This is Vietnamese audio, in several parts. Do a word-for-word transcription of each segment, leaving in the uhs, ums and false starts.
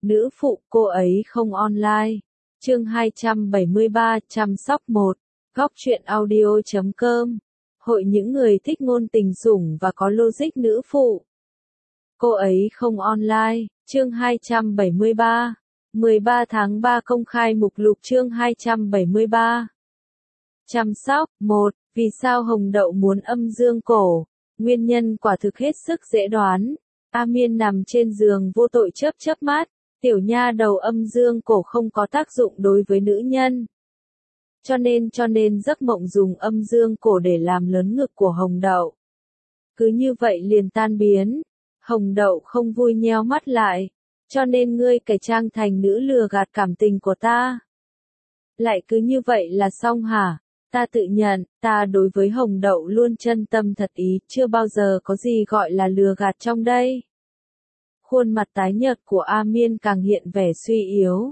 Nữ phụ, cô ấy không online. Chương hai trăm bảy mươi ba, chăm sóc một. Góc truyện audio chấm com. Hội những người thích ngôn tình sủng và có logic nữ phụ. Cô ấy không online. Chương hai trăm bảy mươi ba. mười ba tháng ba công khai mục lục chương hai trăm bảy mươi ba. Chăm sóc một. Vì sao Hồng Đậu muốn âm dương cổ? Nguyên nhân quả thực hết sức dễ đoán. A Miên nằm trên giường vô tội chớp chớp mắt. Tiểu nha đầu âm dương cổ không có tác dụng đối với nữ nhân. Cho nên cho nên giấc mộng dùng âm dương cổ để làm lớn ngực của Hồng Đậu. Cứ như vậy liền tan biến. Hồng Đậu không vui nheo mắt lại. Cho nên ngươi cải trang thành nữ lừa gạt cảm tình của ta. Lại cứ như vậy là xong hả? Ta tự nhận, ta đối với Hồng Đậu luôn chân tâm thật ý, chưa bao giờ có gì gọi là lừa gạt trong đây. Khuôn mặt tái nhợt của A Miên càng hiện vẻ suy yếu.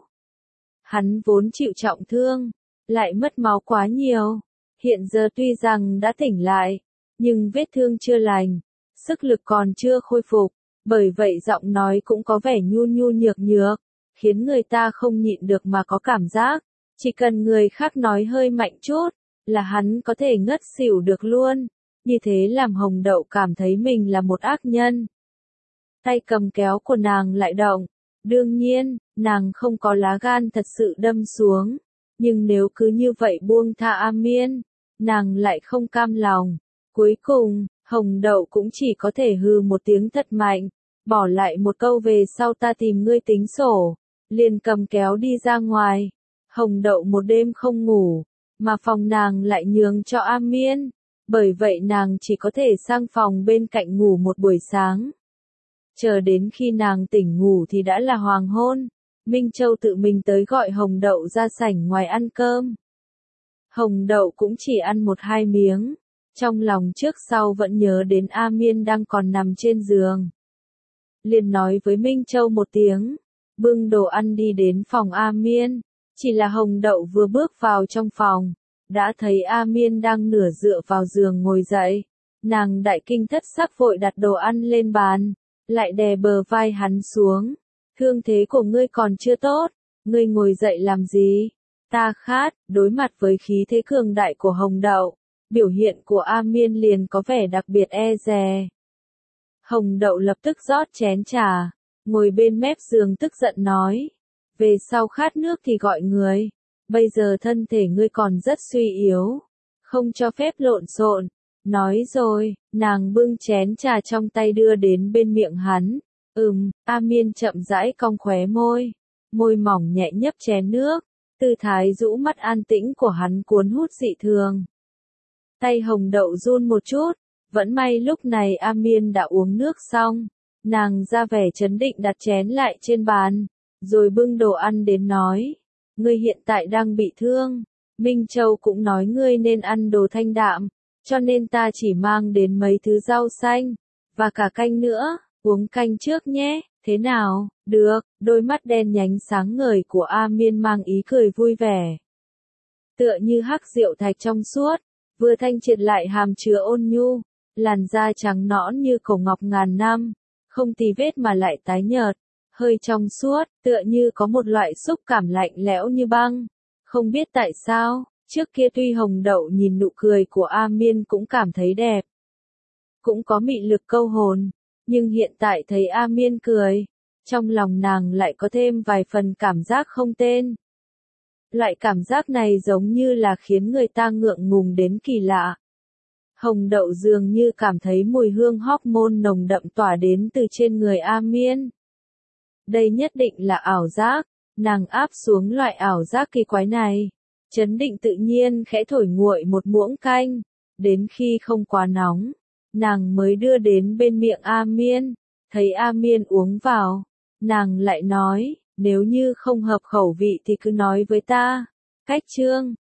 Hắn vốn chịu trọng thương, lại mất máu quá nhiều. Hiện giờ tuy rằng đã tỉnh lại, nhưng vết thương chưa lành, sức lực còn chưa khôi phục, bởi vậy giọng nói cũng có vẻ nhu nhu nhược nhược, khiến người ta không nhịn được mà có cảm giác, chỉ cần người khác nói hơi mạnh chút, là hắn có thể ngất xỉu được luôn. Như thế làm Hồng Đậu cảm thấy mình là một ác nhân. Tay cầm kéo của nàng lại động. Đương nhiên, nàng không có lá gan thật sự đâm xuống. Nhưng nếu cứ như vậy buông tha A Miên, nàng lại không cam lòng. Cuối cùng, Hồng Đậu cũng chỉ có thể hừ một tiếng thật mạnh, bỏ lại một câu về sau ta tìm ngươi tính sổ, liền cầm kéo đi ra ngoài. Hồng Đậu một đêm không ngủ, mà phòng nàng lại nhường cho A Miên, bởi vậy nàng chỉ có thể sang phòng bên cạnh ngủ một buổi sáng. Chờ đến khi nàng tỉnh ngủ thì đã là hoàng hôn, Minh Châu tự mình tới gọi Hồng Đậu ra sảnh ngoài ăn cơm. Hồng Đậu cũng chỉ ăn một hai miếng, trong lòng trước sau vẫn nhớ đến A Miên đang còn nằm trên giường. Liền nói với Minh Châu một tiếng, bưng đồ ăn đi đến phòng A Miên, chỉ là Hồng Đậu vừa bước vào trong phòng, đã thấy A Miên đang nửa dựa vào giường ngồi dậy, nàng đại kinh thất sắc vội đặt đồ ăn lên bàn, lại đè bờ vai hắn xuống, thương thế của ngươi còn chưa tốt, ngươi ngồi dậy làm gì, ta khát. Đối mặt với khí thế cường đại của Hồng Đậu, biểu hiện của A Miên liền có vẻ đặc biệt e dè. Hồng Đậu lập tức rót chén trà, ngồi bên mép giường tức giận nói, về sau khát nước thì gọi người, bây giờ thân thể ngươi còn rất suy yếu, không cho phép lộn xộn. Nói rồi, nàng bưng chén trà trong tay đưa đến bên miệng hắn. Ừm, A Miên chậm rãi cong khóe môi, môi mỏng nhẹ nhấp chén nước, tư thái rũ mắt an tĩnh của hắn cuốn hút dị thường. Tay Hồng Đậu run một chút, vẫn may lúc này A Miên đã uống nước xong, nàng ra vẻ trấn định đặt chén lại trên bàn, rồi bưng đồ ăn đến nói, ngươi hiện tại đang bị thương, Minh Châu cũng nói ngươi nên ăn đồ thanh đạm. Cho nên ta chỉ mang đến mấy thứ rau xanh, và cả canh nữa, uống canh trước nhé, thế nào, được, đôi mắt đen nhánh sáng ngời của A Miên mang ý cười vui vẻ. Tựa như hắc rượu thạch trong suốt, vừa thanh triệt lại hàm chứa ôn nhu, làn da trắng nõn như cổ ngọc ngàn năm, không tì vết mà lại tái nhợt, hơi trong suốt, tựa như có một loại xúc cảm lạnh lẽo như băng. Không biết tại sao, trước kia tuy Hồng Đậu nhìn nụ cười của A Miên cũng cảm thấy đẹp, cũng có mị lực câu hồn, nhưng hiện tại thấy A Miên cười, trong lòng nàng lại có thêm vài phần cảm giác không tên. Loại cảm giác này giống như là khiến người ta ngượng ngùng đến kỳ lạ. Hồng Đậu dường như cảm thấy mùi hương hormone nồng đậm tỏa đến từ trên người A Miên. Đây nhất định là ảo giác, nàng áp xuống loại ảo giác kỳ quái này. Chấn định tự nhiên khẽ thổi nguội một muỗng canh, đến khi không quá nóng, nàng mới đưa đến bên miệng A Miên, thấy A Miên uống vào, nàng lại nói, nếu như không hợp khẩu vị thì cứ nói với ta. Cách chương,